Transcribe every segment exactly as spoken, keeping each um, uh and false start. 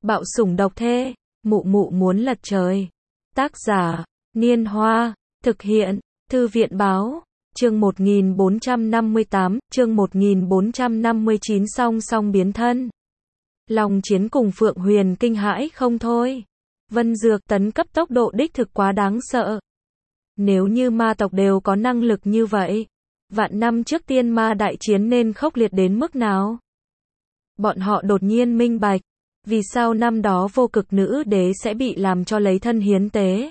Bạo sủng độc thê, mụ mụ muốn lật trời. Tác giả, Niên Hoa, thực hiện, Thư viện báo, chương một nghìn bốn trăm năm mươi tám, chương một nghìn bốn trăm năm mươi chín song song biến thân. Long Chiến cùng Phượng Huyền kinh hãi không thôi. Vân Dược tấn cấp tốc độ đích thực quá đáng sợ. Nếu như ma tộc đều có năng lực như vậy, vạn năm trước tiên ma đại chiến nên khốc liệt đến mức nào? Bọn họ đột nhiên minh bạch, vì sao năm đó vô cực nữ đế sẽ bị làm cho lấy thân hiến tế.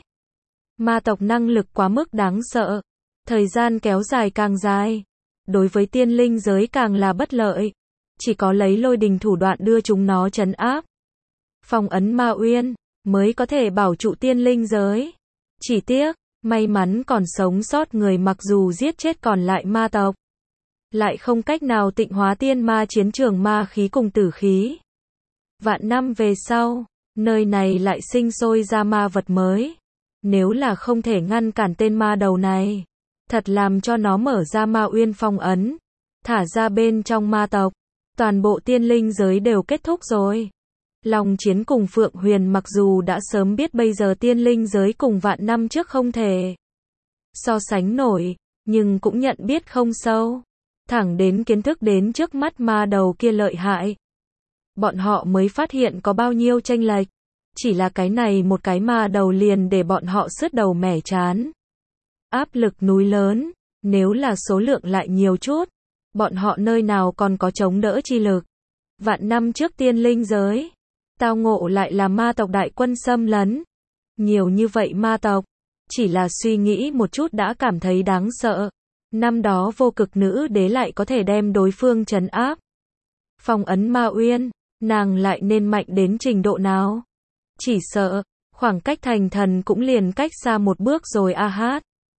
Ma tộc năng lực quá mức đáng sợ, thời gian kéo dài càng dài, đối với tiên linh giới càng là bất lợi, chỉ có lấy lôi đình thủ đoạn đưa chúng nó trấn áp. Phong ấn ma uyên, mới có thể bảo trụ tiên linh giới. Chỉ tiếc, may mắn còn sống sót người mặc dù giết chết còn lại ma tộc, lại không cách nào tịnh hóa tiên ma chiến trường ma khí cùng tử khí. Vạn năm về sau, nơi này lại sinh sôi ra ma vật mới. Nếu là không thể ngăn cản tên ma đầu này, thật làm cho nó mở ra ma uyên phong ấn, thả ra bên trong ma tộc, toàn bộ tiên linh giới đều kết thúc rồi. Long Chiến cùng Phượng Huyền mặc dù đã sớm biết bây giờ tiên linh giới cùng vạn năm trước không thể so sánh nổi, nhưng cũng nhận biết không sâu. Thẳng đến kiến thức đến trước mắt ma đầu kia lợi hại, bọn họ mới phát hiện có bao nhiêu chênh lệch. Chỉ là cái này một cái ma đầu liền để bọn họ sứt đầu mẻ chán. Áp lực núi lớn, nếu là số lượng lại nhiều chút, bọn họ nơi nào còn có chống đỡ chi lực. Vạn năm trước tiên linh giới, tao ngộ lại là ma tộc đại quân xâm lấn. Nhiều như vậy ma tộc, chỉ là suy nghĩ một chút đã cảm thấy đáng sợ. Năm đó vô cực nữ đế lại có thể đem đối phương trấn áp. Phong ấn ma uyên, nàng lại nên mạnh đến trình độ nào? Chỉ sợ, khoảng cách thành thần cũng liền cách xa một bước rồi a hát.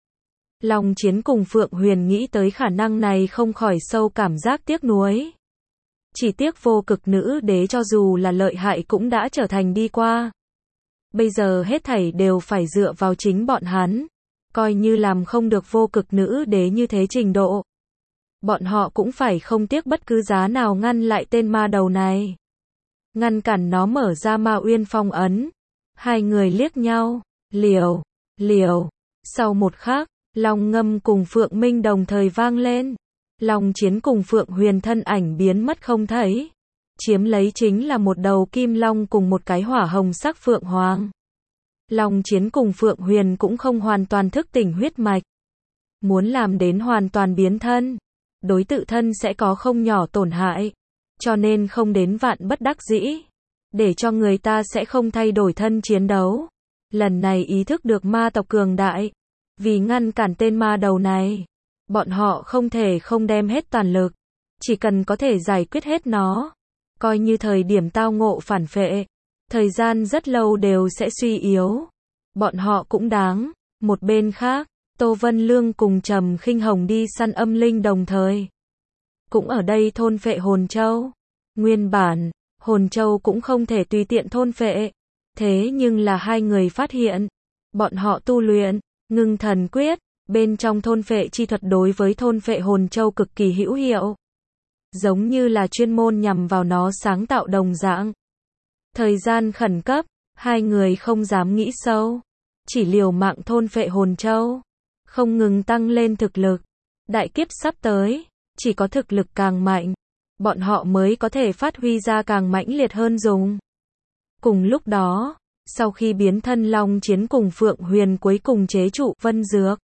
Long Chiến cùng Phượng Huyền nghĩ tới khả năng này không khỏi sâu cảm giác tiếc nuối. Chỉ tiếc vô cực nữ đế cho dù là lợi hại cũng đã trở thành đi qua. Bây giờ hết thảy đều phải dựa vào chính bọn hắn. Coi như làm không được vô cực nữ đế như thế trình độ, bọn họ cũng phải không tiếc bất cứ giá nào ngăn lại tên ma đầu này. Ngăn cản nó mở ra ma uyên phong ấn. Hai người liếc nhau, liều, liều. Sau một khắc, Long Ngâm cùng Phượng Minh đồng thời vang lên. Long Chiến cùng Phượng Huyền thân ảnh biến mất không thấy. Chiếm lấy chính là một đầu kim long cùng một cái hỏa hồng sắc phượng hoàng. Long Chiến cùng Phượng Huyền cũng không hoàn toàn thức tỉnh huyết mạch. Muốn làm đến hoàn toàn biến thân, đối tự thân sẽ có không nhỏ tổn hại. Cho nên không đến vạn bất đắc dĩ, để cho người ta sẽ không thay đổi thân chiến đấu. Lần này ý thức được ma tộc cường đại, vì ngăn cản tên ma đầu này, bọn họ không thể không đem hết toàn lực. Chỉ cần có thể giải quyết hết nó, coi như thời điểm tao ngộ phản phệ, thời gian rất lâu đều sẽ suy yếu. Bọn họ cũng đáng. Một bên khác, Tô Vân Lương cùng Trầm Khinh Hồng đi săn âm linh đồng thời. Cũng ở đây thôn phệ hồn châu. Nguyên bản, hồn châu cũng không thể tùy tiện thôn phệ. Thế nhưng là hai người phát hiện, bọn họ tu luyện Ngưng Thần Quyết, bên trong thôn phệ chi thuật đối với thôn phệ hồn châu cực kỳ hữu hiệu. Giống như là chuyên môn nhằm vào nó sáng tạo đồng dạng. Thời gian khẩn cấp, hai người không dám nghĩ sâu, chỉ liều mạng thôn phệ hồn châu, không ngừng tăng lên thực lực. Đại kiếp sắp tới, chỉ có thực lực càng mạnh, bọn họ mới có thể phát huy ra càng mãnh liệt hơn dùng. Cùng lúc đó, sau khi biến thân Long Chiến cùng Phượng Huyền cuối cùng chế trụ Vân Dược.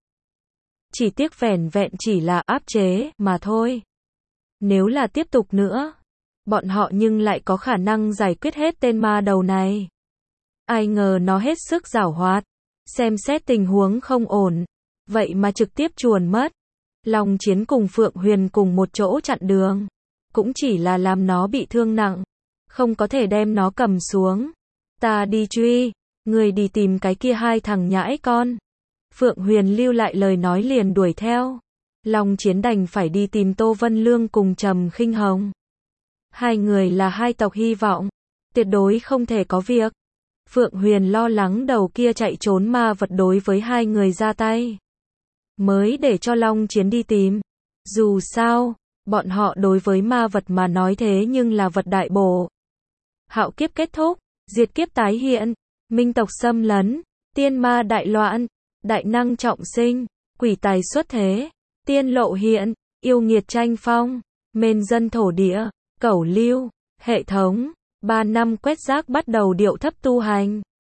Chỉ tiếc vẻn vẹn chỉ là áp chế mà thôi. Nếu là tiếp tục nữa, bọn họ nhưng lại có khả năng giải quyết hết tên ma đầu này. Ai ngờ nó hết sức giảo hoạt, xem xét tình huống không ổn, vậy mà trực tiếp chuồn mất. Long Chiến cùng Phượng Huyền cùng một chỗ chặn đường, cũng chỉ là làm nó bị thương nặng, không có thể đem nó cầm xuống. Ta đi truy, người đi tìm cái kia hai thằng nhãi con. Phượng Huyền lưu lại lời nói liền đuổi theo. Long Chiến đành phải đi tìm Tô Vân Lương cùng Trầm Khinh Hồng. Hai người là hai tộc hy vọng, tuyệt đối không thể có việc. Phượng Huyền lo lắng đầu kia chạy trốn ma vật đối với hai người ra tay, mới để cho Long Chiến đi tìm. Dù sao, bọn họ đối với ma vật mà nói thế nhưng là vật đại bổ. Hạo kiếp kết thúc, diệt kiếp tái hiện, minh tộc xâm lấn, tiên ma đại loạn, đại năng trọng sinh, quỷ tài xuất thế, tiên lộ hiện, yêu nghiệt tranh phong, mên dân thổ địa, cẩu lưu, hệ thống, ba năm quét rác bắt đầu điệu thấp tu hành.